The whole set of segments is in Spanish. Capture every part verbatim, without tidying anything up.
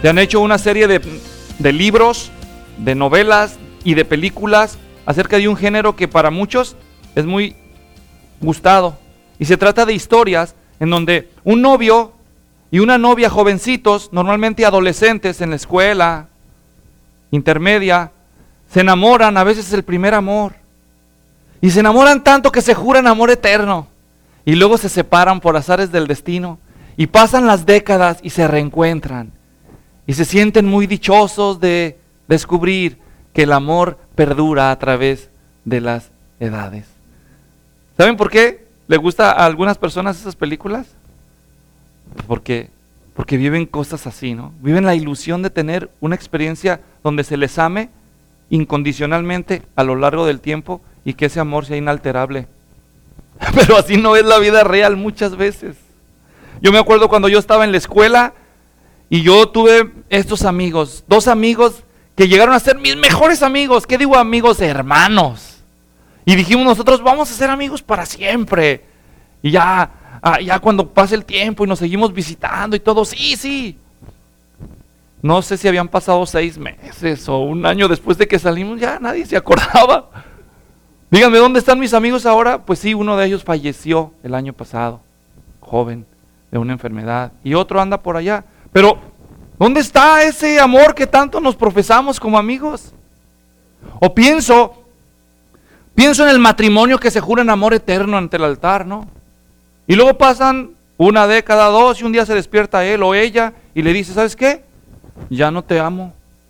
Se han hecho una serie de, de libros, de novelas y de películas acerca de un género que para muchos es muy gustado. Y se trata de historias en donde un novio y una novia, jovencitos, normalmente adolescentes en la escuela intermedia, se enamoran, a veces es el primer amor. Y se enamoran tanto que se juran amor eterno. Y luego se separan por azares del destino. Y pasan las décadas y se reencuentran. Y se sienten muy dichosos de descubrir que el amor perdura a través de las edades. ¿Saben por qué le gusta a algunas personas esas películas? Porque, porque viven cosas así, ¿no? Viven la ilusión de tener una experiencia donde se les ame incondicionalmente a lo largo del tiempo y que ese amor sea inalterable. Pero así no es la vida real muchas veces. Yo me acuerdo cuando yo estaba en la escuela y yo tuve estos amigos, dos amigos que llegaron a ser mis mejores amigos. ¿Qué digo amigos? Hermanos. Y dijimos nosotros, vamos a ser amigos para siempre. Y ya, ya cuando pase el tiempo y nos seguimos visitando y todo, sí, sí. No sé si habían pasado seis meses o un año después de que salimos, ya nadie se acordaba. Díganme, ¿dónde están mis amigos ahora? Pues sí, uno de ellos falleció el año pasado, joven, de una enfermedad. Y otro anda por allá. Pero, ¿dónde está ese amor que tanto nos profesamos como amigos? O pienso, pienso en el matrimonio que se jura en amor eterno ante el altar, ¿no? Y luego pasan una década, dos, y un día se despierta él o ella y le dice, ¿sabes qué? Ya no te amo.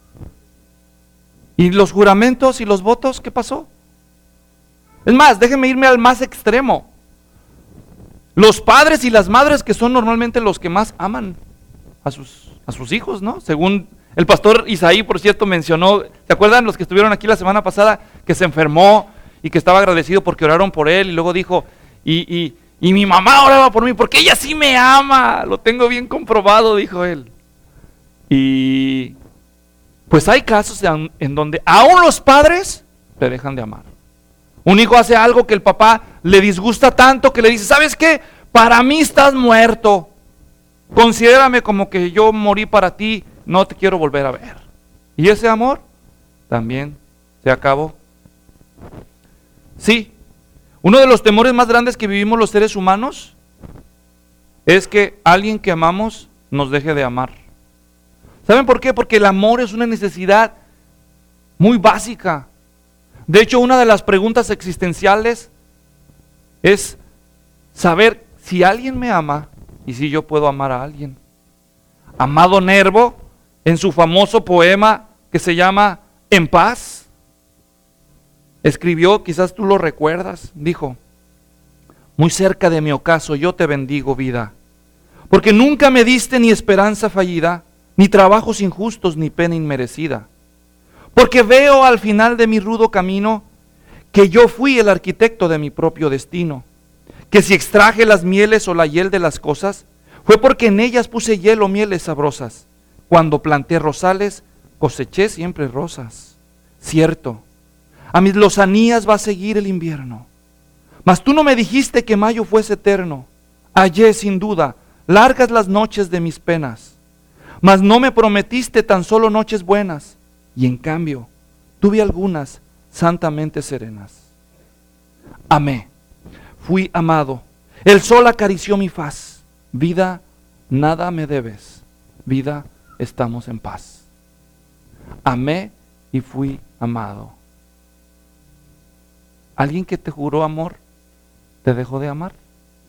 ¿Y los juramentos y los votos? ¿Qué pasó? Es más, déjenme irme al más extremo. Los padres y las madres que son normalmente los que más aman a sus, a sus hijos, ¿no? Según el pastor Isaí, por cierto, mencionó, ¿se acuerdan los que estuvieron aquí la semana pasada? Que se enfermó y que estaba agradecido porque oraron por él y luego dijo, y, y, y mi mamá oraba por mí porque ella sí me ama, lo tengo bien comprobado, dijo él. Y pues hay casos en, en donde aún los padres te dejan de amar. Un hijo hace algo que el papá le disgusta tanto que le dice, ¿sabes qué? Para mí estás muerto. Considérame como que yo morí para ti, no te quiero volver a ver. Y ese amor también se acabó. Sí, uno de los temores más grandes que vivimos los seres humanos es que alguien que amamos nos deje de amar. ¿Saben por qué? Porque el amor es una necesidad muy básica. De hecho, una de las preguntas existenciales es saber si alguien me ama y si yo puedo amar a alguien. Amado Nervo, en su famoso poema que se llama En paz, escribió, quizás tú lo recuerdas, dijo, muy cerca de mi ocaso yo te bendigo vida, porque nunca me diste ni esperanza fallida, ni trabajos injustos, ni pena inmerecida. Porque veo al final de mi rudo camino que yo fui el arquitecto de mi propio destino, que si extraje las mieles o la hiel de las cosas, fue porque en ellas puse hiel o mieles sabrosas. Cuando planté rosales, coseché siempre rosas. Cierto, a mis lozanías va a seguir el invierno, mas tú no me dijiste que mayo fuese eterno. Hallé sin duda largas las noches de mis penas, mas no me prometiste tan solo noches buenas, y en cambio tuve algunas santamente serenas. Amé, fui amado, el sol acarició mi faz. Vida, nada me debes, vida, estamos en paz. Amé y fui amado. ¿Alguien que te juró amor te dejó de amar?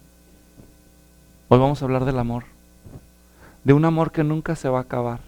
Hoy vamos a hablar del amor, de un amor que nunca se va a acabar.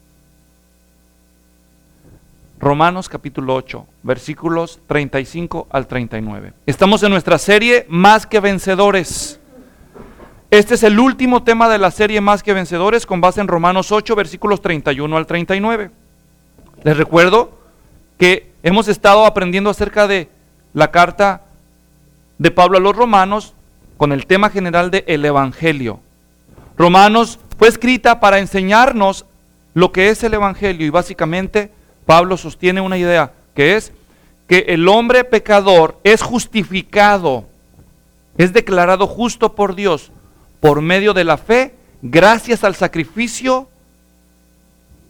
Romanos capítulo ocho, versículos treinta y cinco al treinta y nueve. Estamos en nuestra serie Más que Vencedores. Este es el último tema de la serie Más que Vencedores, con base en Romanos ocho, versículos treinta y uno al treinta y nueve. Les recuerdo que hemos estado aprendiendo acerca de la carta de Pablo a los romanos con el tema general de el Evangelio. Romanos fue escrita para enseñarnos lo que es el Evangelio y básicamente Pablo sostiene una idea, que es que el hombre pecador es justificado, es declarado justo por Dios por medio de la fe, gracias al sacrificio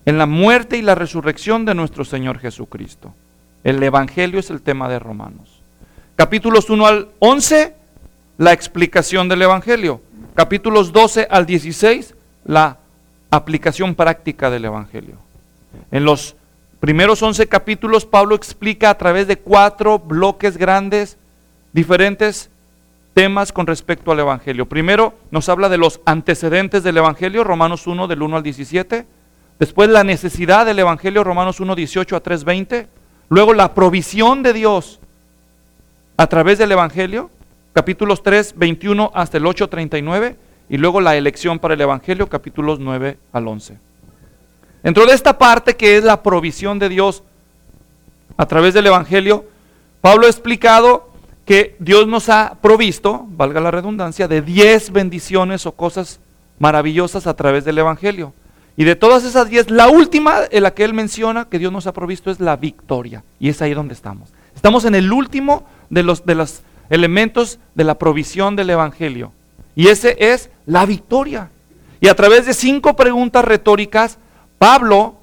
en la muerte y la resurrección de nuestro Señor Jesucristo. El Evangelio es el tema de Romanos. Capítulos uno al once, la explicación del Evangelio. Capítulos doce al dieciséis, la aplicación práctica del Evangelio. En los primeros once capítulos, Pablo explica a través de cuatro bloques grandes, diferentes temas con respecto al Evangelio. Primero, nos habla de los antecedentes del Evangelio, Romanos uno, del uno al diecisiete. Después, la necesidad del Evangelio, Romanos uno, dieciocho a tres, veinte. Luego, la provisión de Dios a través del Evangelio, capítulos tres, veintiuno hasta el ocho, treinta y nueve. Y luego, la elección para el Evangelio, capítulos nueve al once. Dentro de esta parte que es la provisión de Dios a través del Evangelio, Pablo ha explicado que Dios nos ha provisto, valga la redundancia, de diez bendiciones o cosas maravillosas a través del Evangelio. Y de todas esas diez, la última en la que él menciona que Dios nos ha provisto es la victoria. Y es ahí donde estamos. Estamos en el último de los, de los elementos de la provisión del Evangelio. Y ese es la victoria. Y a través de cinco preguntas retóricas, Pablo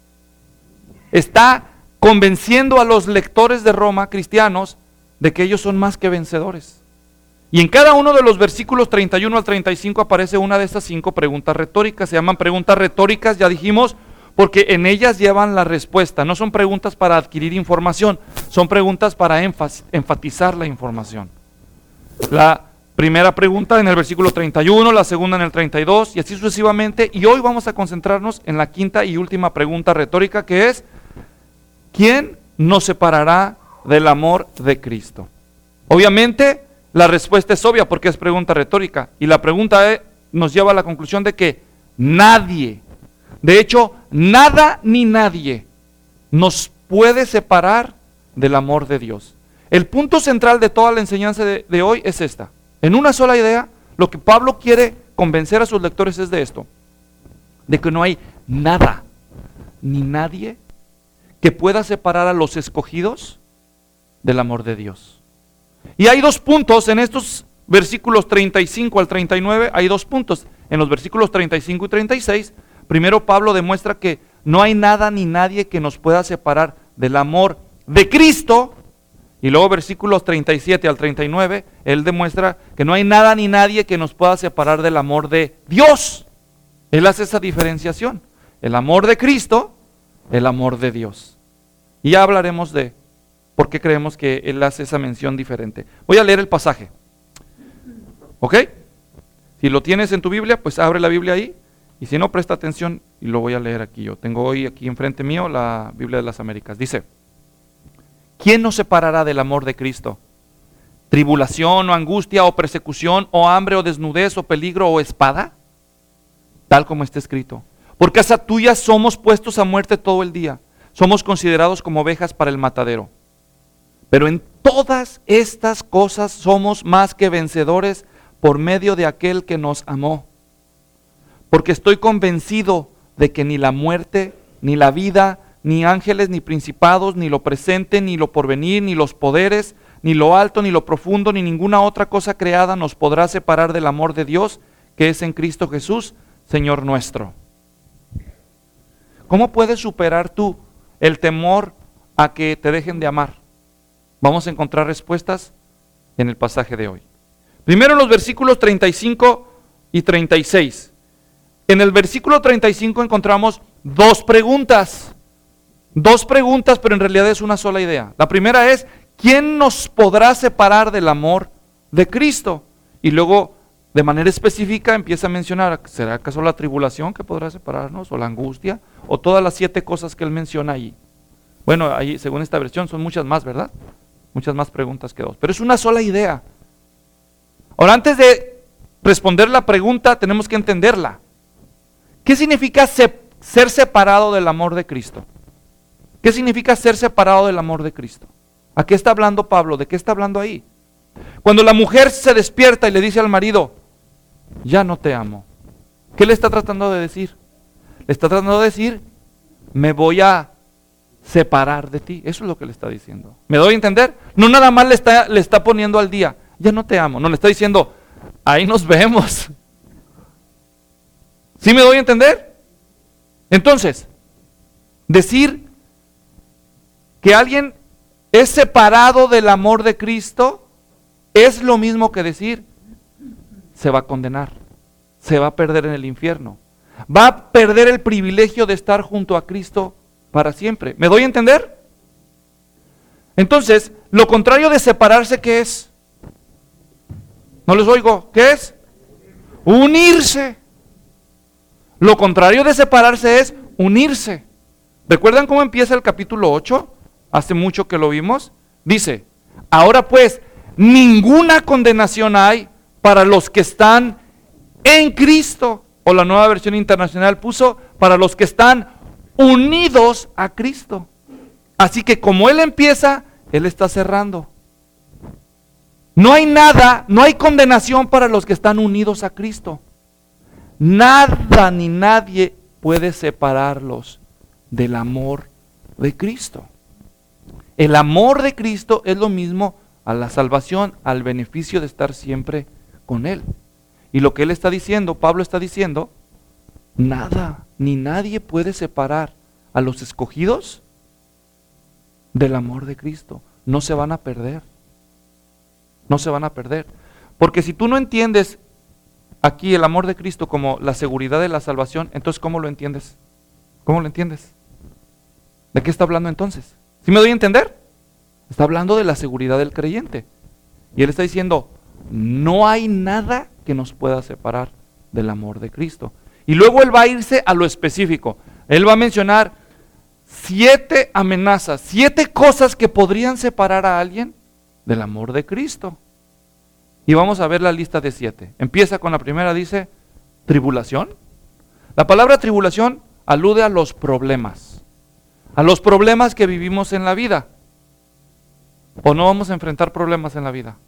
está convenciendo a los lectores de Roma, cristianos, de que ellos son más que vencedores. Y en cada uno de los versículos treinta y uno al treinta y cinco aparece una de estas cinco preguntas retóricas. Se llaman preguntas retóricas, ya dijimos, porque en ellas llevan la respuesta. No son preguntas para adquirir información, son preguntas para enfatizar la información. La primera pregunta en el versículo treinta y uno, la segunda en el treinta y dos, y así sucesivamente. Y hoy vamos a concentrarnos en la quinta y última pregunta retórica, que es: ¿quién nos separará del amor de Cristo? Obviamente la respuesta es obvia porque es pregunta retórica, y la pregunta es, nos lleva a la conclusión de que nadie, de hecho nada ni nadie nos puede separar del amor de Dios. El punto central de toda la enseñanza de, de hoy es esta. En una sola idea, lo que Pablo quiere convencer a sus lectores es de esto: de que no hay nada ni nadie que pueda separar a los escogidos del amor de Dios. Y hay dos puntos en estos versículos treinta y cinco al treinta y nueve, hay dos puntos. En los versículos treinta y cinco y treinta y seis, primero Pablo demuestra que no hay nada ni nadie que nos pueda separar del amor de Cristo. Y luego versículos treinta y siete al treinta y nueve, él demuestra que no hay nada ni nadie que nos pueda separar del amor de Dios. Él hace esa diferenciación: el amor de Cristo, el amor de Dios. Y ya hablaremos de por qué creemos que él hace esa mención diferente. Voy a leer el pasaje. ¿Ok? Si lo tienes en tu Biblia, pues abre la Biblia ahí. Y si no, presta atención y lo voy a leer aquí. Yo tengo hoy aquí enfrente mío la Biblia de las Américas. Dice: ¿quién nos separará del amor de Cristo? ¿Tribulación o angustia o persecución o hambre o desnudez o peligro o espada? Tal como está escrito: por casa tuya somos puestos a muerte todo el día. Somos considerados como ovejas para el matadero. Pero en todas estas cosas somos más que vencedores por medio de aquel que nos amó. Porque estoy convencido de que ni la muerte, ni la vida, ni ángeles, ni principados, ni lo presente, ni lo porvenir, ni los poderes, ni lo alto, ni lo profundo, ni ninguna otra cosa creada nos podrá separar del amor de Dios que es en Cristo Jesús, Señor nuestro. ¿Cómo puedes superar tú el temor a que te dejen de amar? Vamos a encontrar respuestas en el pasaje de hoy. Primero en los versículos treinta y cinco y treinta y seis. En el versículo treinta y cinco encontramos dos preguntas. Dos preguntas, pero en realidad es una sola idea. La primera es: ¿quién nos podrá separar del amor de Cristo? Y luego, de manera específica, empieza a mencionar: ¿será acaso la tribulación que podrá separarnos? ¿O la angustia? ¿O todas las siete cosas que él menciona ahí? Bueno, ahí, según esta versión, son muchas más, ¿verdad? Muchas más preguntas que dos. Pero es una sola idea. Ahora, antes de responder la pregunta, tenemos que entenderla. ¿Qué significa se, ser separado del amor de Cristo? ¿Qué significa ser separado del amor de Cristo? ¿A qué está hablando Pablo? ¿De qué está hablando ahí? Cuando la mujer se despierta y le dice al marido: ya no te amo, ¿qué le está tratando de decir? Le está tratando de decir: me voy a separar de ti. Eso es lo que le está diciendo. ¿Me doy a entender? No nada más le está, le está poniendo al día: ya no te amo. No, le está diciendo: ahí nos vemos. ¿Sí me doy a entender? Entonces, Decir que alguien es separado del amor de Cristo es lo mismo que decir se va a condenar, se va a perder en el infierno, va a perder el privilegio de estar junto a Cristo para siempre. ¿Me doy a entender? Entonces, lo contrario de separarse, ¿qué es? No les oigo, ¿qué es? Unirse. Lo contrario de separarse es unirse. ¿Recuerdan cómo empieza el capítulo ocho? Hace mucho que lo vimos. Dice, ahora pues, ninguna condenación hay para los que están en Cristo. O la Nueva Versión Internacional puso, para los que están unidos a Cristo. Así que como Él empieza, Él está cerrando. No hay nada, no hay condenación para los que están unidos a Cristo. Nada ni nadie puede separarlos del amor de Cristo. El amor de Cristo es lo mismo a la salvación, al beneficio de estar siempre con Él. Y lo que Él está diciendo, Pablo está diciendo, nada ni nadie puede separar a los escogidos del amor de Cristo. No se van a perder. No se van a perder. Porque si tú no entiendes aquí el amor de Cristo como la seguridad de la salvación, entonces ¿cómo lo entiendes? ¿Cómo lo entiendes? ¿De qué está hablando entonces? ¿Sí me doy a entender? Está hablando de la seguridad del creyente. Y Él está diciendo, no hay nada que nos pueda separar del amor de Cristo. Y luego Él va a irse a lo específico. Él va a mencionar siete amenazas, siete cosas que podrían separar a alguien del amor de Cristo. Y vamos a ver la lista de siete. Empieza con la primera, dice, tribulación. La palabra tribulación alude a los problemas, a los problemas que vivimos en la vida. ¿O no vamos a enfrentar problemas en la vida?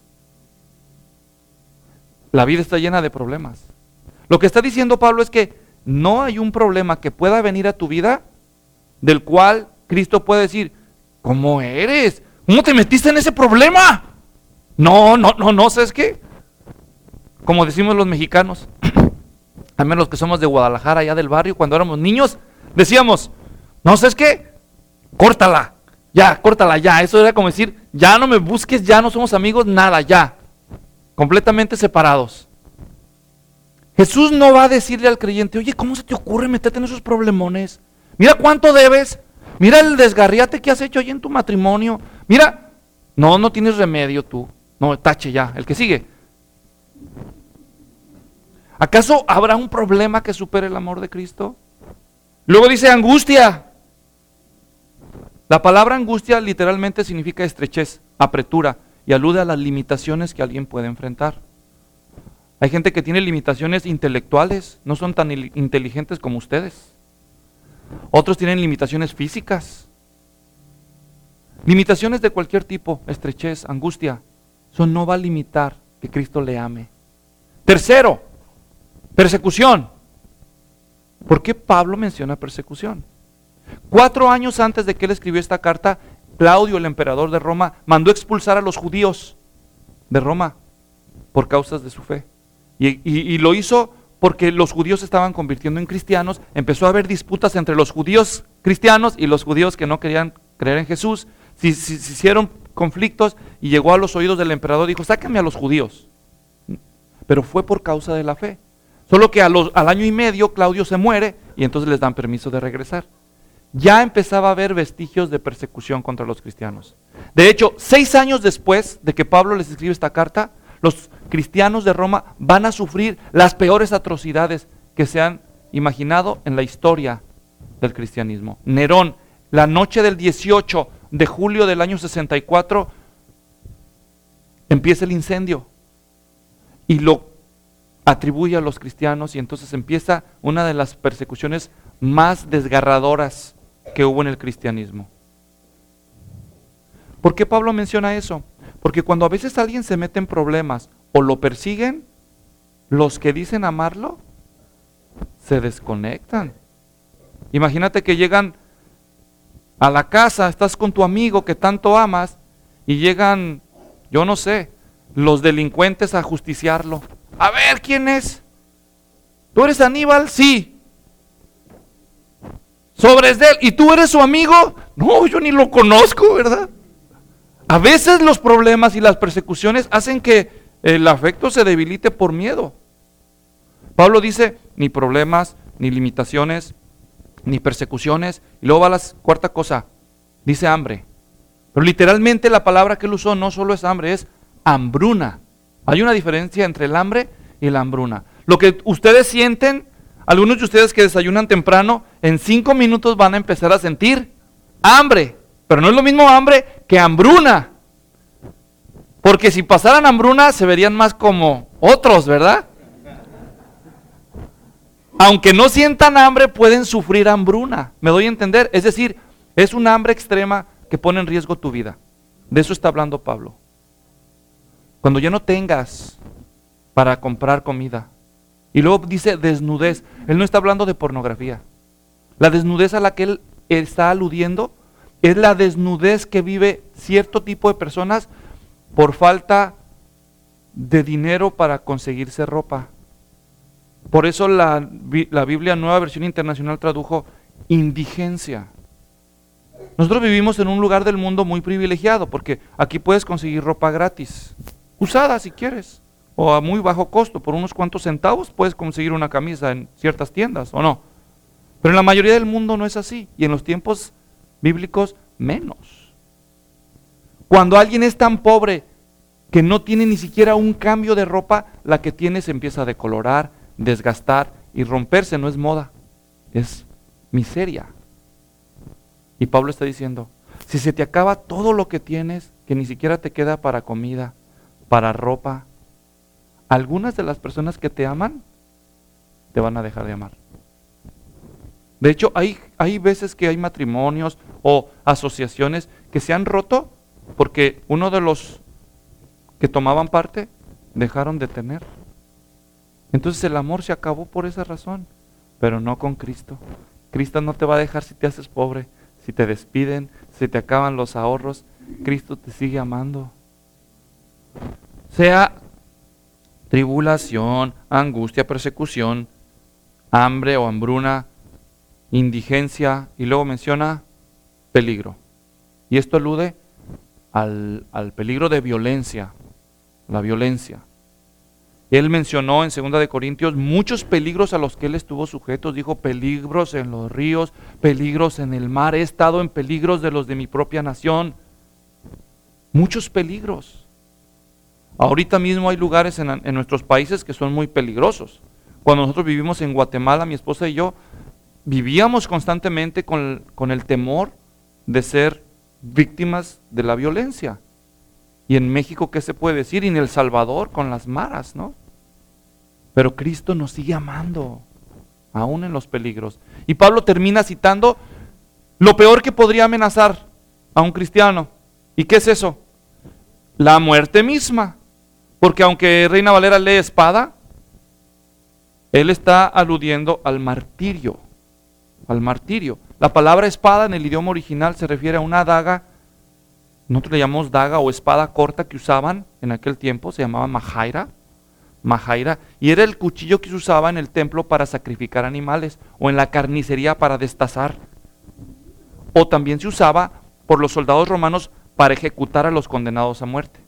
La vida está llena de problemas. Lo que está diciendo Pablo es que no hay un problema que pueda venir a tu vida del cual Cristo puede decir, ¿cómo eres? ¿Cómo te metiste en ese problema? No, no, no, no, ¿sabes qué? Como decimos los mexicanos, al menos los que somos de Guadalajara, allá del barrio, cuando éramos niños, decíamos, no, ¿sabes qué? Córtala, ya, córtala, ya. Eso era como decir, ya no me busques, ya no somos amigos, nada, ya. Completamente separados. Jesús no va a decirle al creyente, oye, ¿cómo se te ocurre meterte en esos problemones? Mira cuánto debes, mira el desgarriate que has hecho ahí en tu matrimonio, mira, no, no tienes remedio tú, no, tache ya, el que sigue. ¿Acaso habrá un problema que supere el amor de Cristo? Luego dice angustia. La palabra angustia literalmente significa estrechez, apretura, y alude a las limitaciones que alguien puede enfrentar. Hay gente que tiene limitaciones intelectuales, no son tan inteligentes como ustedes. Otros tienen limitaciones físicas. Limitaciones de cualquier tipo, estrechez, angustia. Eso no va a limitar que Cristo le ame. Tercero, persecución. ¿Por qué Pablo menciona persecución? Cuatro años antes de que él escribió esta carta, Claudio, el emperador de Roma, mandó expulsar a los judíos de Roma por causas de su fe. Y, y, y lo hizo porque los judíos se estaban convirtiendo en cristianos. Empezó a haber disputas entre los judíos cristianos y los judíos que no querían creer en Jesús. Se, se, se hicieron conflictos y llegó a los oídos del emperador y dijo, sáquenme a los judíos. Pero fue por causa de la fe. Solo que a los, al año y medio Claudio se muere y entonces les dan permiso de regresar. Ya empezaba a haber vestigios de persecución contra los cristianos. De hecho, seis años después de que Pablo les escribe esta carta, los cristianos de Roma van a sufrir las peores atrocidades que se han imaginado en la historia del cristianismo. Nerón, la noche del dieciocho de julio del año sesenta y cuatro, empieza el incendio y lo atribuye a los cristianos y entonces empieza una de las persecuciones más desgarradoras que hubo en el cristianismo. ¿Por qué Pablo menciona eso? Porque cuando a veces alguien se mete en problemas o lo persiguen, los que dicen amarlo se desconectan. Imagínate que llegan a la casa, estás con tu amigo que tanto amas y llegan, yo no sé, los delincuentes a justiciarlo. A ver, ¿quién es? ¿Tú eres Aníbal? Sí. sobres de él. ¿Y tú eres su amigo? No, yo ni lo conozco, ¿verdad? A veces los problemas y las persecuciones hacen que el afecto se debilite por miedo. Pablo dice, ni problemas, ni limitaciones, ni persecuciones. Y luego va la cuarta cosa, dice hambre. Pero literalmente la palabra que él usó no solo es hambre, es hambruna. Hay una diferencia entre el hambre y la hambruna. Lo que ustedes sienten, algunos de ustedes que desayunan temprano, en cinco minutos van a empezar a sentir hambre. Pero no es lo mismo hambre que hambruna. Porque si pasaran hambruna se verían más como otros, ¿verdad? Aunque no sientan hambre, pueden sufrir hambruna. ¿Me doy a entender? Es decir, es una hambre extrema que pone en riesgo tu vida. De eso está hablando Pablo. Cuando ya no tengas para comprar comida. Y luego dice desnudez. Él no está hablando de pornografía. La desnudez a la que él está aludiendo es la desnudez que vive cierto tipo de personas por falta de dinero para conseguirse ropa. Por eso la, la Biblia Nueva Versión Internacional tradujo indigencia. Nosotros vivimos en un lugar del mundo muy privilegiado porque aquí puedes conseguir ropa gratis, usada si quieres, o a muy bajo costo, por unos cuantos centavos puedes conseguir una camisa en ciertas tiendas, ¿o no? Pero en la mayoría del mundo no es así, y en los tiempos bíblicos menos. Cuando alguien es tan pobre que no tiene ni siquiera un cambio de ropa, la que tiene se empieza a decolorar, desgastar y romperse. No es moda, es miseria. Y Pablo está diciendo, si se te acaba todo lo que tienes, que ni siquiera te queda para comida, para ropa, algunas de las personas que te aman, te van a dejar de amar. De hecho, hay, hay veces que hay matrimonios o asociaciones que se han roto porque uno de los que tomaban parte dejaron de tener. Entonces el amor se acabó por esa razón, pero no con Cristo. Cristo no te va a dejar si te haces pobre, si te despiden, si te acaban los ahorros. Cristo te sigue amando. Sea tribulación, angustia, persecución, hambre o hambruna, indigencia, y luego menciona peligro. Y esto alude al, al peligro de violencia, la violencia. Él mencionó en segunda de Corintios muchos peligros a los que él estuvo sujeto. Dijo, peligros en los ríos, peligros en el mar. He estado en peligros de los de mi propia nación. Muchos peligros. Ahorita mismo hay lugares en, en nuestros países que son muy peligrosos. Cuando nosotros vivimos en Guatemala, mi esposa y yo vivíamos constantemente con, con el temor de ser víctimas de la violencia. Y en México, ¿qué se puede decir? Y en El Salvador, con las maras, ¿no? Pero Cristo nos sigue amando, aún en los peligros. Y Pablo termina citando lo peor que podría amenazar a un cristiano. ¿Y qué es eso? La muerte misma. Porque aunque Reina Valera lee espada, él está aludiendo al martirio. Al martirio. La palabra espada en el idioma original se refiere a una daga. Nosotros le llamamos daga o espada corta que usaban en aquel tiempo, se llamaba majaira, majaira, y era el cuchillo que se usaba en el templo para sacrificar animales o en la carnicería para destazar. O también se usaba por los soldados romanos para ejecutar a los condenados a muerte.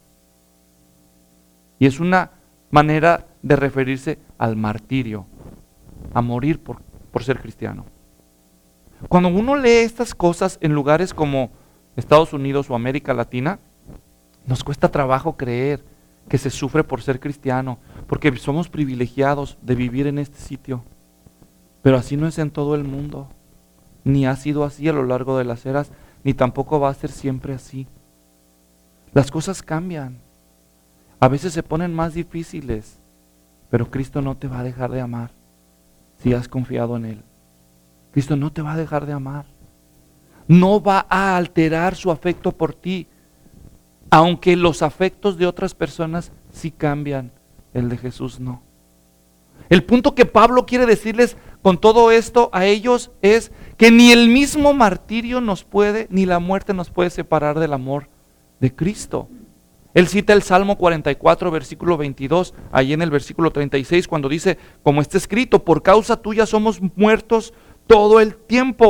Y es una manera de referirse al martirio, a morir por, por ser cristiano. Cuando uno lee estas cosas en lugares como Estados Unidos o América Latina, nos cuesta trabajo creer que se sufre por ser cristiano, porque somos privilegiados de vivir en este sitio. Pero así no es en todo el mundo, ni ha sido así a lo largo de las eras, ni tampoco va a ser siempre así. Las cosas cambian, a veces se ponen más difíciles, pero Cristo no te va a dejar de amar si has confiado en Él. Cristo no te va a dejar de amar. No va a alterar su afecto por ti, aunque los afectos de otras personas sí cambian, el de Jesús no. El punto que Pablo quiere decirles con todo esto a ellos es que ni el mismo martirio nos puede, ni la muerte nos puede separar del amor de Cristo. Él cita el Salmo cuarenta y cuatro, versículo veintidós, ahí en el versículo treinta y seis, cuando dice, como está escrito, por causa tuya somos muertos todo el tiempo.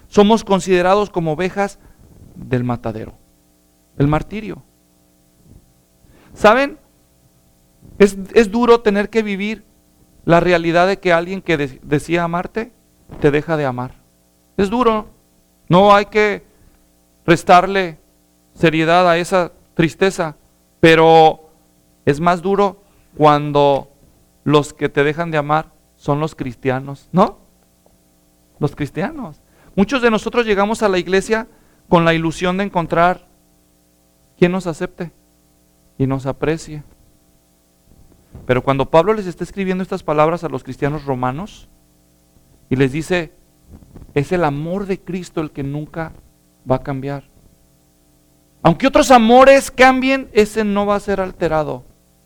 somos considerados como ovejas del matadero, el martirio. ¿Saben? Es, es duro tener que vivir la realidad de que alguien que de, decía amarte, te deja de amar. Es duro. No hay que restarle seriedad a esa tristeza, pero es más duro cuando los que te dejan de amar son los cristianos, ¿no? Los cristianos. Muchos de nosotros llegamos a la iglesia con la ilusión de encontrar quien nos acepte y nos aprecie. Pero cuando Pablo les está escribiendo estas palabras a los cristianos romanos y les dice, es el amor de Cristo el que nunca va a cambiar. Aunque otros amores cambien, ese no va a ser alterado.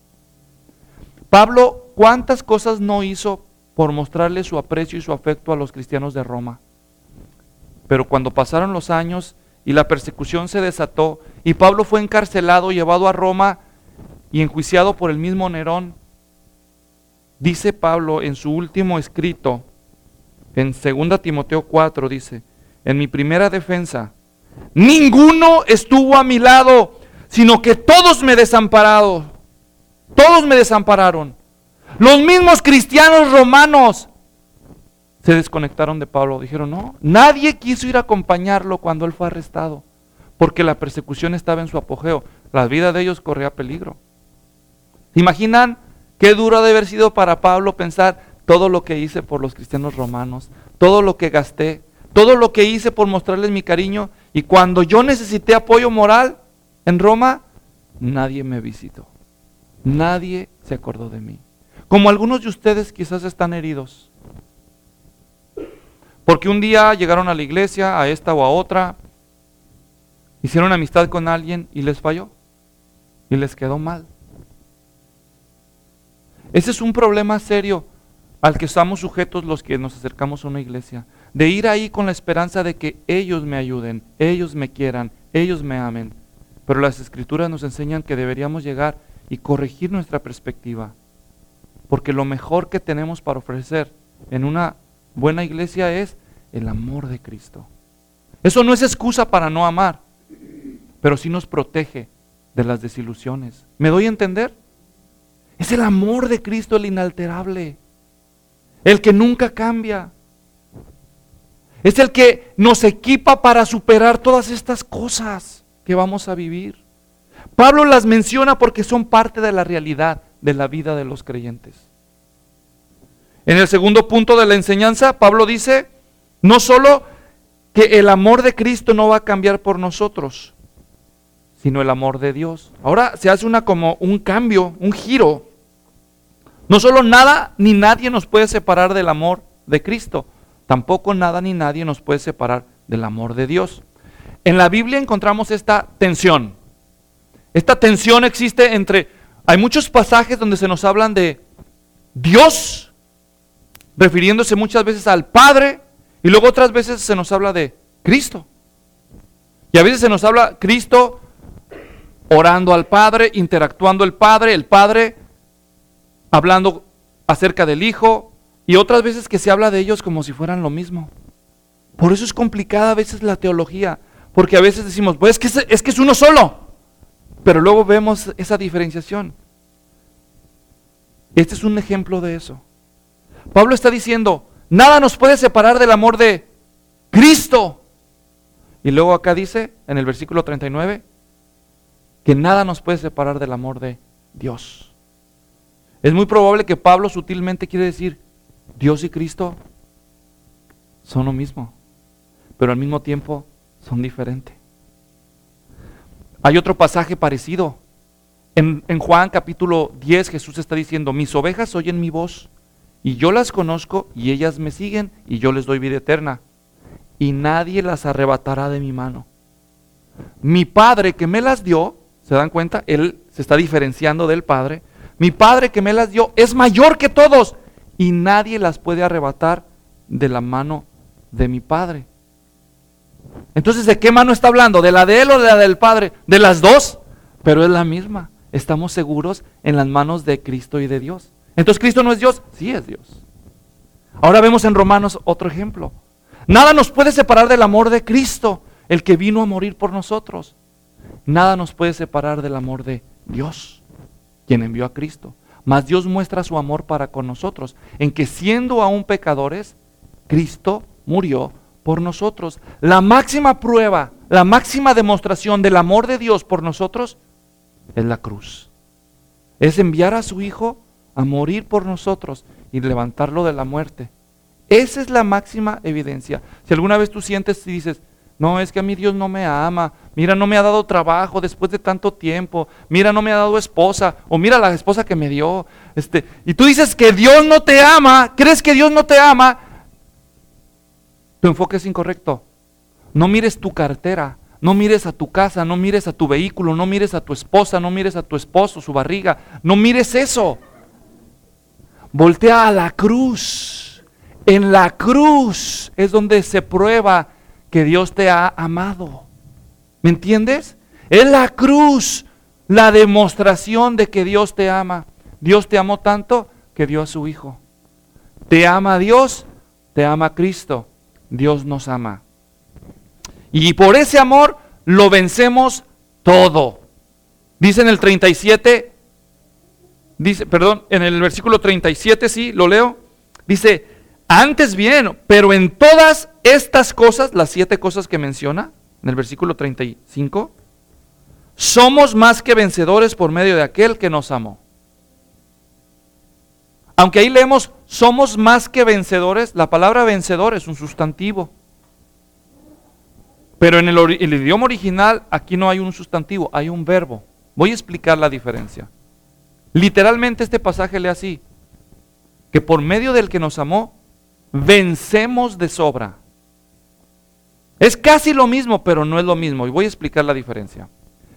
Pablo, ¿cuántas cosas no hizo por mostrarle su aprecio y su afecto a los cristianos de Roma? Pero cuando pasaron los años y la persecución se desató y Pablo fue encarcelado, llevado a Roma y enjuiciado por el mismo Nerón, dice Pablo en su último escrito, en segunda Timoteo cuatro, dice, en mi primera defensa, ninguno estuvo a mi lado, sino que todos me desampararon, todos me desampararon. Los mismos cristianos romanos se desconectaron de Pablo, dijeron, no, nadie quiso ir a acompañarlo cuando él fue arrestado, porque la persecución estaba en su apogeo, la vida de ellos corría peligro. ¿Imaginan qué duro ha de haber sido para Pablo pensar todo lo que hice por los cristianos romanos, todo lo que gasté, todo lo que hice por mostrarles mi cariño, y cuando yo necesité apoyo moral en Roma, nadie me visitó, nadie se acordó de mí? Como algunos de ustedes quizás están heridos, porque un día llegaron a la iglesia, a esta o a otra, hicieron amistad con alguien y les falló, y les quedó mal. Ese es un problema serio al que estamos sujetos los que nos acercamos a una iglesia, de ir ahí con la esperanza de que ellos me ayuden, ellos me quieran, ellos me amen. Pero las escrituras nos enseñan que deberíamos llegar y corregir nuestra perspectiva, porque lo mejor que tenemos para ofrecer en una buena iglesia es el amor de Cristo. Eso no es excusa para no amar, pero sí nos protege de las desilusiones. ¿Me doy a entender? Es el amor de Cristo el inalterable, el que nunca cambia. Es el que nos equipa para superar todas estas cosas que vamos a vivir. Pablo las menciona porque son parte de la realidad de la vida de los creyentes. En el segundo punto de la enseñanza, Pablo dice, no solo que el amor de Cristo no va a cambiar por nosotros, sino el amor de Dios. Ahora se hace una como un cambio, un giro. No solo nada ni nadie nos puede separar del amor de Cristo, tampoco nada ni nadie nos puede separar del amor de Dios. En la Biblia encontramos esta tensión. Esta tensión existe entre, hay muchos pasajes donde se nos hablan de Dios, refiriéndose muchas veces al Padre, y luego otras veces se nos habla de Cristo. Y a veces se nos habla Cristo orando al Padre, interactuando el Padre, el Padre hablando acerca del Hijo, y otras veces que se habla de ellos como si fueran lo mismo. Por eso es complicada a veces la teología, porque a veces decimos, pues es que es, es que es uno solo, pero luego vemos esa diferenciación. Este es un ejemplo de eso. Pablo está diciendo, nada nos puede separar del amor de Cristo. Y luego acá dice, en el versículo treinta y nueve, que nada nos puede separar del amor de Dios. Es muy probable que Pablo sutilmente quiere decir, Dios y Cristo son lo mismo, pero al mismo tiempo son diferentes. Hay otro pasaje parecido. En, en Juan capítulo diez, Jesús está diciendo, mis ovejas oyen mi voz, y yo las conozco, y ellas me siguen, y yo les doy vida eterna, y nadie las arrebatará de mi mano. Mi Padre que me las dio, ¿se dan cuenta? Él se está diferenciando del Padre. Mi Padre que me las dio es mayor que todos, y nadie las puede arrebatar de la mano de mi Padre. Entonces, ¿de qué mano está hablando? ¿De la de Él o de la del Padre? De las dos, pero es la misma. Estamos seguros en las manos de Cristo y de Dios. Entonces, ¿Cristo no es Dios? Sí es Dios. Ahora vemos en Romanos otro ejemplo. Nada nos puede separar del amor de Cristo, el que vino a morir por nosotros. Nada nos puede separar del amor de Dios, quien envió a Cristo. Mas Dios muestra su amor para con nosotros, en que siendo aún pecadores, Cristo murió por nosotros. La máxima prueba, la máxima demostración del amor de Dios por nosotros es la cruz. Es enviar a su Hijo a morir por nosotros y levantarlo de la muerte. Esa es la máxima evidencia. Si alguna vez tú sientes y dices, no, es que a mí Dios no me ama, mira, no me ha dado trabajo después de tanto tiempo, mira, no me ha dado esposa, o mira la esposa que me dio, este, y tú dices que Dios no te ama, crees que Dios no te ama, tu enfoque es incorrecto. No mires tu cartera, no mires a tu casa, no mires a tu vehículo, no mires a tu esposa, no mires a tu esposo, su barriga, no mires eso. Voltea a la cruz. En la cruz es donde se prueba que Dios te ha amado. ¿Me entiendes? Es la cruz la demostración de que Dios te ama. Dios te amó tanto que dio a su Hijo. Te ama Dios, te ama Cristo. Dios nos ama. Y por ese amor lo vencemos todo. Dice en el treinta y siete, dice, perdón, en el versículo treinta y siete, sí, lo leo. Dice, antes bien, pero en todas estas cosas, las siete cosas que menciona, en el versículo treinta y cinco, somos más que vencedores por medio de aquel que nos amó. Aunque ahí leemos, somos más que vencedores, la palabra vencedor es un sustantivo. Pero en el, el idioma original, aquí no hay un sustantivo, hay un verbo. Voy a explicar la diferencia. Literalmente este pasaje lee así, que por medio del que nos amó, vencemos de sobra. Es casi lo mismo, pero no es lo mismo. Y voy a explicar la diferencia.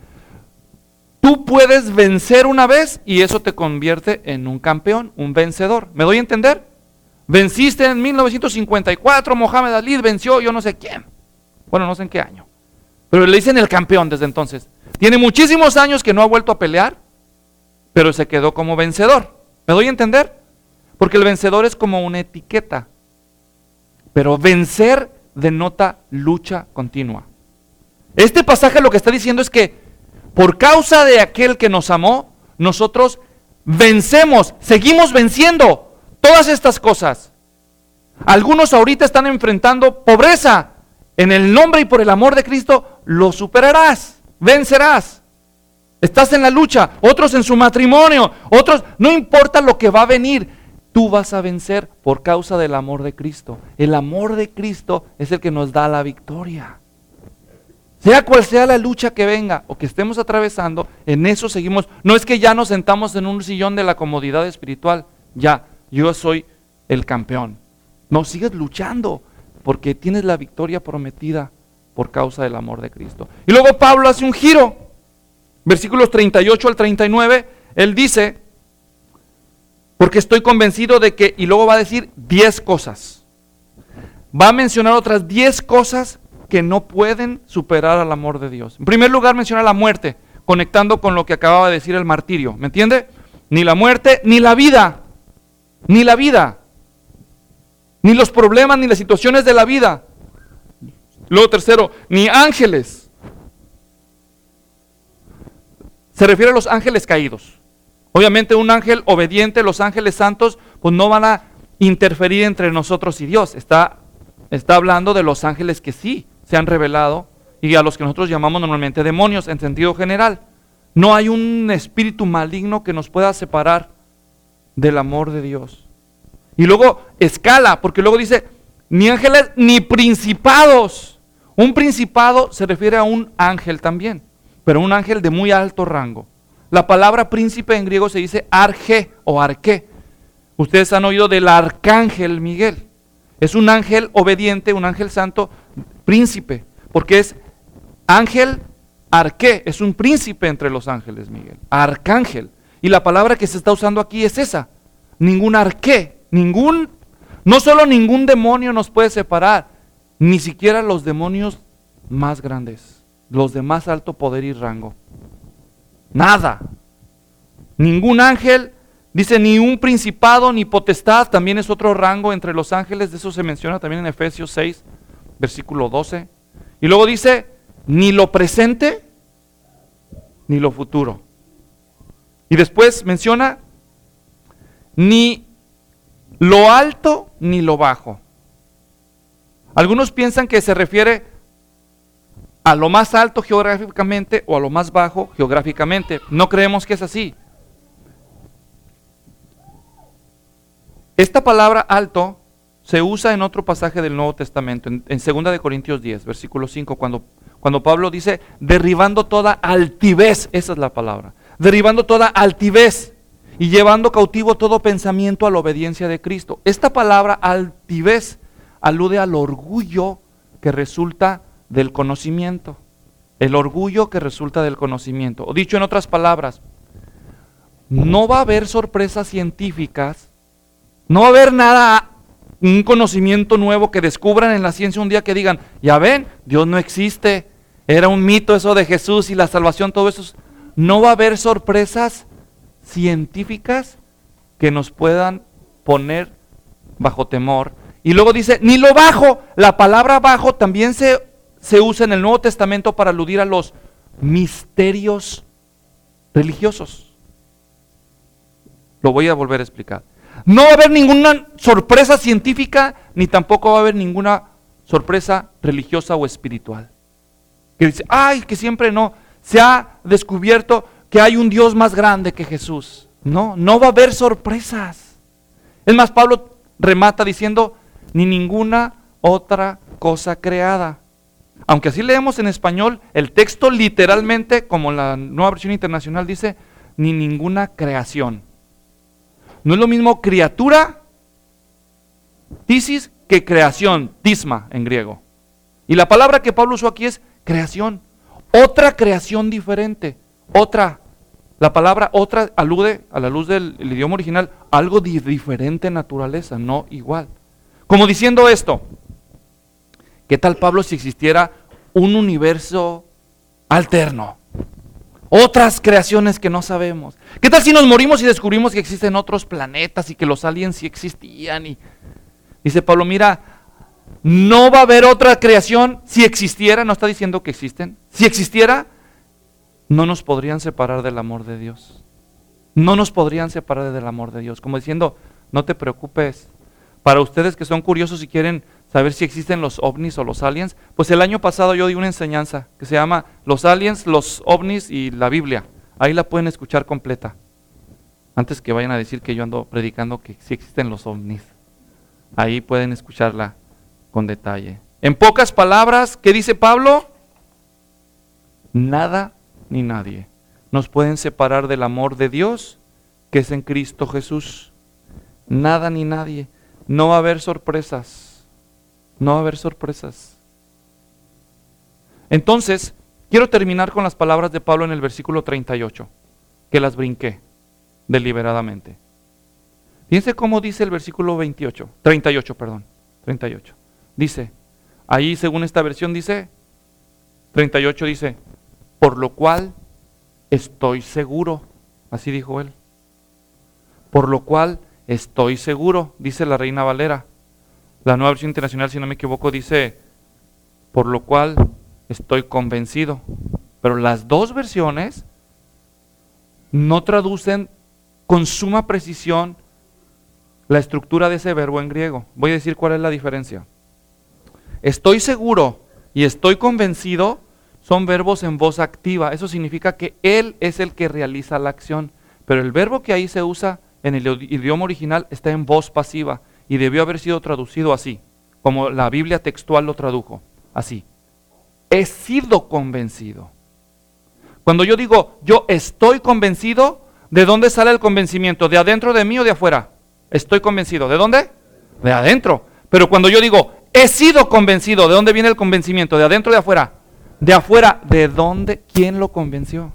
Tú puedes vencer una vez y eso te convierte en un campeón, un vencedor. ¿Me doy a entender? Venciste en mil novecientos cincuenta y cuatro, Mohamed Ali venció yo no sé quién. Bueno, no sé en qué año. Pero le dicen el campeón desde entonces. Tiene muchísimos años que no ha vuelto a pelear, pero se quedó como vencedor. ¿Me doy a entender? Porque el vencedor es como una etiqueta. Pero vencer denota lucha continua. Este pasaje lo que está diciendo es que por causa de aquel que nos amó, nosotros vencemos, seguimos venciendo todas estas cosas. Algunos ahorita están enfrentando pobreza. En el nombre y por el amor de Cristo lo superarás, vencerás. Estás en la lucha, otros en su matrimonio, otros, no importa lo que va a venir, tú vas a vencer por causa del amor de Cristo. El amor de Cristo es el que nos da la victoria. Sea cual sea la lucha que venga o que estemos atravesando, en eso seguimos. No es que ya nos sentamos en un sillón de la comodidad espiritual, ya, yo soy el campeón. No, sigues luchando porque tienes la victoria prometida por causa del amor de Cristo. Y luego Pablo hace un giro. Versículos treinta y ocho al treinta y nueve, él dice, porque estoy convencido de que, y luego va a decir diez cosas. Va a mencionar otras diez cosas que no pueden superar al amor de Dios. En primer lugar menciona la muerte, conectando con lo que acababa de decir el martirio. ¿Me entiende? Ni la muerte, ni la vida. Ni la vida. Ni los problemas, ni las situaciones de la vida. Luego tercero, ni ángeles. Se refiere a los ángeles caídos. Obviamente un ángel obediente, los ángeles santos, pues no van a interferir entre nosotros y Dios. Está, está hablando de los ángeles que sí se han revelado y a los que nosotros llamamos normalmente demonios en sentido general. No hay un espíritu maligno que nos pueda separar del amor de Dios. Y luego escala, porque luego dice, ni ángeles ni principados. Un principado se refiere a un ángel también, pero un ángel de muy alto rango. La palabra príncipe en griego se dice arge o arqué. Ustedes han oído del arcángel Miguel. Es un ángel obediente, un ángel santo, príncipe, porque es ángel arqué, es un príncipe entre los ángeles, Miguel. Arcángel. Y la palabra que se está usando aquí es esa. Ningún arqué, ningún, no solo ningún demonio nos puede separar, ni siquiera los demonios más grandes, los de más alto poder y rango. Nada. Ningún ángel, dice ni un principado ni potestad, también es otro rango entre los ángeles, de eso se menciona también en Efesios seis, versículo doce. Y luego dice, ni lo presente, ni lo futuro. Y después menciona, ni lo alto, ni lo bajo. Algunos piensan que se refiere a lo más alto geográficamente o a lo más bajo geográficamente. No creemos que es así. Esta palabra alto se usa en otro pasaje del Nuevo Testamento, en, en segunda de Corintios diez, versículo cinco, cuando, cuando Pablo dice, derribando toda altivez, esa es la palabra, derribando toda altivez y llevando cautivo todo pensamiento a la obediencia de Cristo. Esta palabra altivez alude al orgullo que resulta del conocimiento, el orgullo que resulta del conocimiento. O dicho en otras palabras, no va a haber sorpresas científicas, no va a haber nada, un conocimiento nuevo que descubran en la ciencia un día que digan, ya ven, Dios no existe, era un mito eso de Jesús y la salvación, todo eso. No va a haber sorpresas científicas que nos puedan poner bajo temor. Y luego dice, ni lo bajo. La palabra bajo también se, se usa en el Nuevo Testamento para aludir a los misterios religiosos. Lo voy a volver a explicar. No va a haber ninguna sorpresa científica, ni tampoco va a haber ninguna sorpresa religiosa o espiritual. Que dice, ay, que siempre no, se ha descubierto que hay un Dios más grande que Jesús. No, no va a haber sorpresas. Es más, Pablo remata diciendo, ni ninguna otra cosa creada. Aunque así leemos en español, el texto literalmente, como la Nueva Versión Internacional dice, ni ninguna creación. No es lo mismo criatura, tisis, que creación, tisma en griego. Y la palabra que Pablo usó aquí es creación. Otra creación diferente. Otra. La palabra otra alude, a la luz del idioma original, algo de diferente naturaleza, no igual. Como diciendo esto, ¿qué tal, Pablo, si existiera un universo alterno? Otras creaciones que no sabemos. ¿Qué tal si nos morimos y descubrimos que existen otros planetas y que los aliens sí existían? Y dice Pablo, mira, no va a haber otra creación. Si existiera, no está diciendo que existen. Si existiera, no nos podrían separar del amor de Dios. No nos podrían separar del amor de Dios. Como diciendo, no te preocupes. Para ustedes que son curiosos y quieren saber si existen los ovnis o los aliens, pues el año pasado yo di una enseñanza que se llama Los aliens, los ovnis y la Biblia. Ahí la pueden escuchar completa. Antes que vayan a decir que yo ando predicando que sí existen los ovnis. Ahí pueden escucharla con detalle. En pocas palabras, ¿qué dice Pablo? Nada ni nadie nos pueden separar del amor de Dios que es en Cristo Jesús. Nada ni nadie. No va a haber sorpresas. No va a haber sorpresas. Entonces, quiero terminar con las palabras de Pablo en el versículo treinta y ocho, que las brinqué deliberadamente. Fíjense cómo dice el versículo veintiocho, treinta y ocho, perdón, treinta y ocho. Dice, ahí según esta versión dice, treinta y ocho dice, por lo cual estoy seguro, así dijo él. Por lo cual estoy seguro, dice la Reina Valera. La Nueva Versión Internacional, si no me equivoco, dice, por lo cual estoy convencido. Pero las dos versiones no traducen con suma precisión la estructura de ese verbo en griego. Voy a decir cuál es la diferencia. Estoy seguro y estoy convencido son verbos en voz activa. Eso significa que él es el que realiza la acción. Pero el verbo que ahí se usa en el idioma original está en voz pasiva. Y debió haber sido traducido así, como la Biblia textual lo tradujo, así. He sido convencido. Cuando yo digo, yo estoy convencido, ¿de dónde sale el convencimiento? ¿De adentro de mí o de afuera? Estoy convencido. ¿De dónde? De adentro. Pero cuando yo digo, he sido convencido, ¿de dónde viene el convencimiento? ¿De adentro o de afuera? De afuera. ¿De dónde? ¿Quién lo convenció?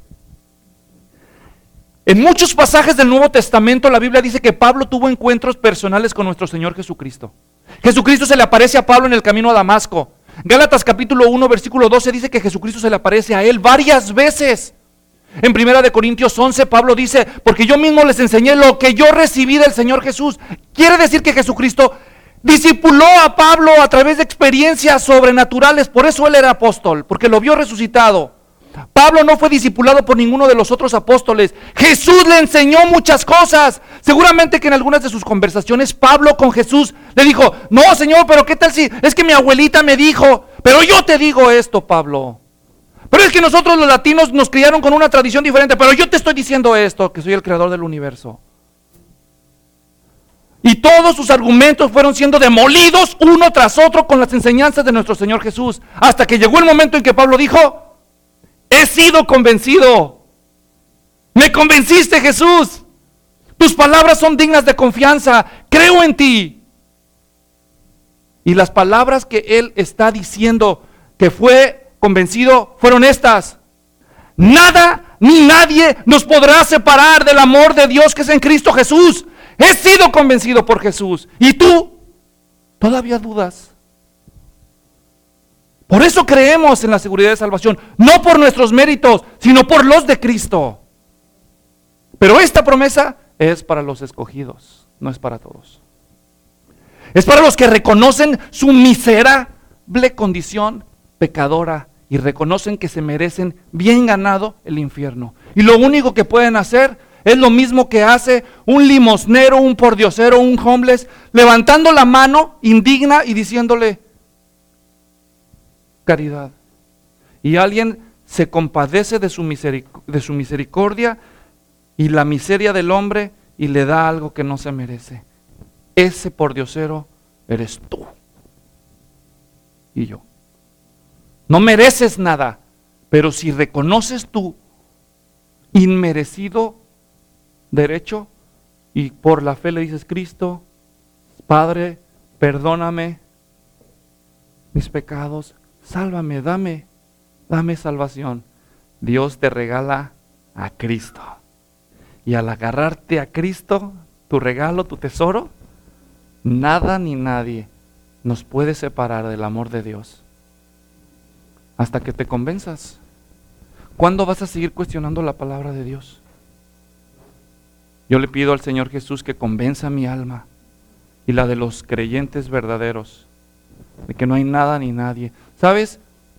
En muchos pasajes del Nuevo Testamento la Biblia dice que Pablo tuvo encuentros personales con nuestro Señor Jesucristo. Jesucristo se le aparece a Pablo en el camino a Damasco. Gálatas capítulo uno versículo doce dice que Jesucristo se le aparece a él varias veces. En primera de Corintios once Pablo dice, porque yo mismo les enseñé lo que yo recibí del Señor Jesús. Quiere decir que Jesucristo discipuló a Pablo a través de experiencias sobrenaturales, por eso él era apóstol, porque lo vio resucitado. Pablo no fue discipulado por ninguno de los otros apóstoles. Jesús le enseñó muchas cosas. Seguramente que en algunas de sus conversaciones Pablo con Jesús le dijo, no Señor, pero qué tal si es que mi abuelita me dijo, pero yo te digo esto, Pablo. Pero es que nosotros los latinos nos criaron con una tradición diferente, pero yo te estoy diciendo esto, que soy el creador del universo. Y todos sus argumentos fueron siendo demolidos uno tras otro con las enseñanzas de nuestro Señor Jesús, hasta que llegó el momento en que Pablo dijo, he sido convencido. Me convenciste, Jesús. Tus palabras son dignas de confianza. Creo en ti. Y las palabras que él está diciendo que fue convencido fueron estas. Nada ni nadie nos podrá separar del amor de Dios que es en Cristo Jesús. He sido convencido por Jesús. ¿Y tú? ¿Todavía dudas? Por eso creemos en la seguridad de salvación, no por nuestros méritos, sino por los de Cristo. Pero esta promesa es para los escogidos, no es para todos. Es para los que reconocen su miserable condición pecadora y reconocen que se merecen bien ganado el infierno. Y lo único que pueden hacer es lo mismo que hace un limosnero, un pordiosero, un homeless, levantando la mano indigna y diciéndole, caridad. Y alguien se compadece de su, miseric- de su misericordia y la miseria del hombre y le da algo que no se merece. Ese pordiosero eres tú y yo. No mereces nada, pero si reconoces tu inmerecido derecho y por la fe le dices, Cristo, Padre, perdóname mis pecados, sálvame, dame, dame salvación. Dios te regala a Cristo. Y al agarrarte a Cristo, tu regalo, tu tesoro, nada ni nadie nos puede separar del amor de Dios. Hasta que te convenzas. ¿Cuándo vas a seguir cuestionando la palabra de Dios? Yo le pido al Señor Jesús que convenza mi alma y la de los creyentes verdaderos de que no hay nada ni nadie. ¿Sabes?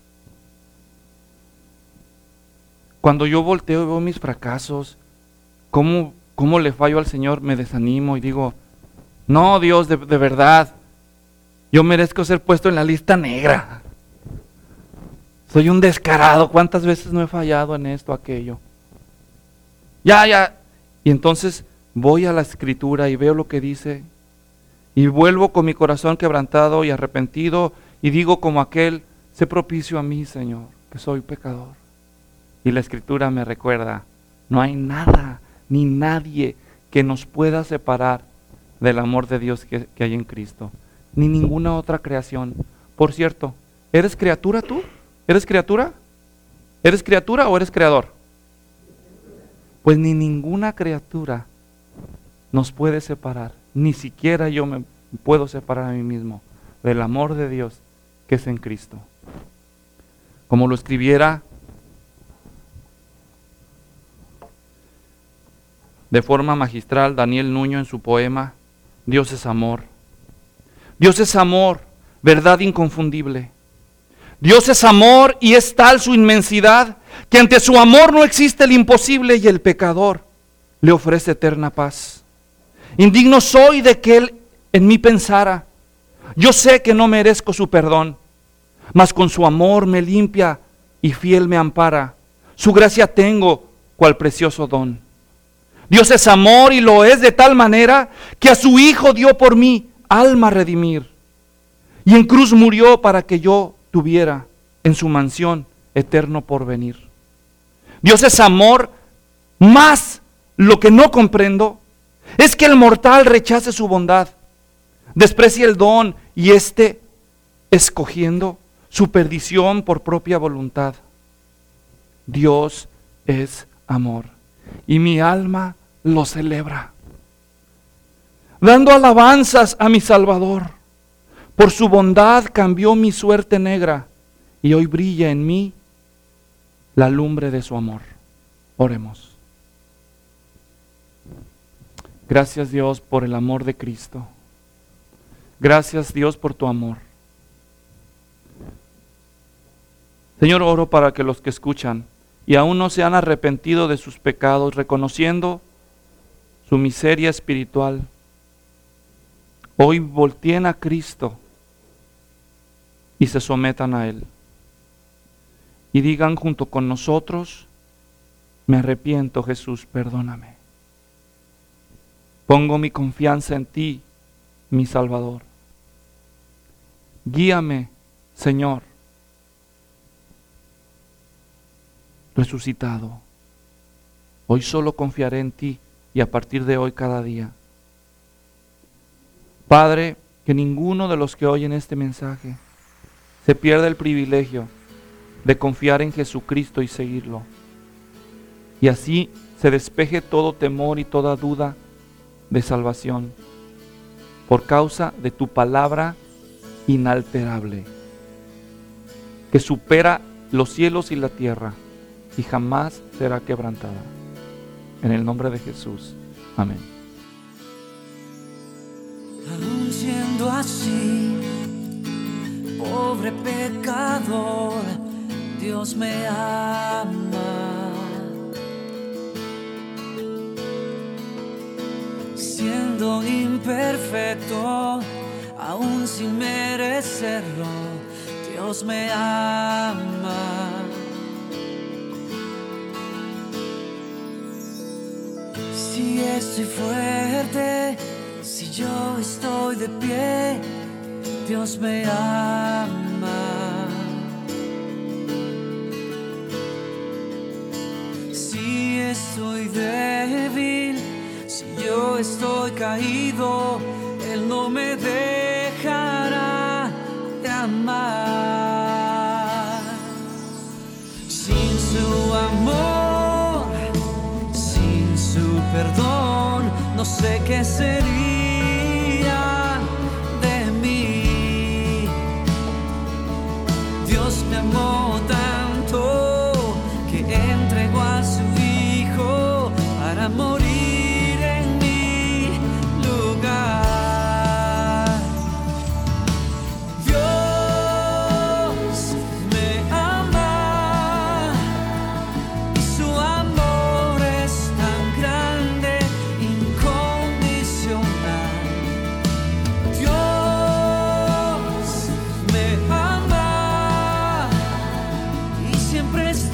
Cuando yo volteo y veo mis fracasos, cómo, cómo le fallo al Señor, me desanimo y digo, no Dios, de, de verdad, yo merezco ser puesto en la lista negra. Soy un descarado, ¿cuántas veces no he fallado en esto, aquello? Ya, ya. Y entonces voy a la Escritura y veo lo que dice y vuelvo con mi corazón quebrantado y arrepentido y digo como aquel, sé propicio a mí, Señor, que soy pecador. Y la Escritura me recuerda, no hay nada ni nadie que nos pueda separar del amor de Dios que, que hay en Cristo, ni ninguna otra creación. Por cierto, ¿eres criatura tú? ¿Eres criatura? ¿Eres criatura o eres creador? Pues ni ninguna criatura nos puede separar, ni siquiera yo me puedo separar a mí mismo del amor de Dios que es en Cristo. Como lo escribiera de forma magistral Daniel Nuño en su poema Dios es amor. Dios es amor, verdad inconfundible. Dios es amor y es tal su inmensidad que ante su amor no existe el imposible y el pecador le ofrece eterna paz. Indigno soy de que Él en mí pensara. Yo sé que no merezco su perdón, mas con su amor me limpia y fiel me ampara. Su gracia tengo, cual precioso don. Dios es amor y lo es de tal manera que a su Hijo dio por mí alma a redimir. Y en cruz murió para que yo tuviera en su mansión eterno porvenir. Dios es amor, más lo que no comprendo es que el mortal rechace su bondad, desprecie el don y éste escogiendo su perdición por propia voluntad. Dios es amor y mi alma lo celebra, dando alabanzas a mi Salvador. Por su bondad cambió mi suerte negra y hoy brilla en mí la lumbre de su amor. Oremos. Gracias Dios por el amor de Cristo. Gracias, Dios, por tu amor. Señor, oro para que los que escuchan y aún no se han arrepentido de sus pecados, reconociendo su miseria espiritual, hoy volteen a Cristo y se sometan a Él. Y digan junto con nosotros: me arrepiento, Jesús, perdóname. Pongo mi confianza en ti, mi Salvador. Guíame, Señor, resucitado. Hoy solo confiaré en ti y a partir de hoy cada día. Padre, que ninguno de los que oyen este mensaje se pierda el privilegio de confiar en Jesucristo y seguirlo. Y así se despeje todo temor y toda duda de salvación por causa de tu palabra inalterable, que supera los cielos y la tierra y jamás será quebrantada. En el nombre de Jesús. Amén. Aún siendo así, pobre pecador, Dios me ama. Siendo imperfecto, aún sin merecerlo, Dios me ama. Si estoy fuerte, si yo estoy de pie, Dios me ama. Si estoy débil, si yo estoy caído, Él no me dejará de amar. Sin su amor, sin su perdón, no sé qué sería de mí. Dios me amó tanto que entregó a su Hijo para morir en mi lugar. Dios me ama y su amor es tan grande, incondicional. Dios me ama y siempre está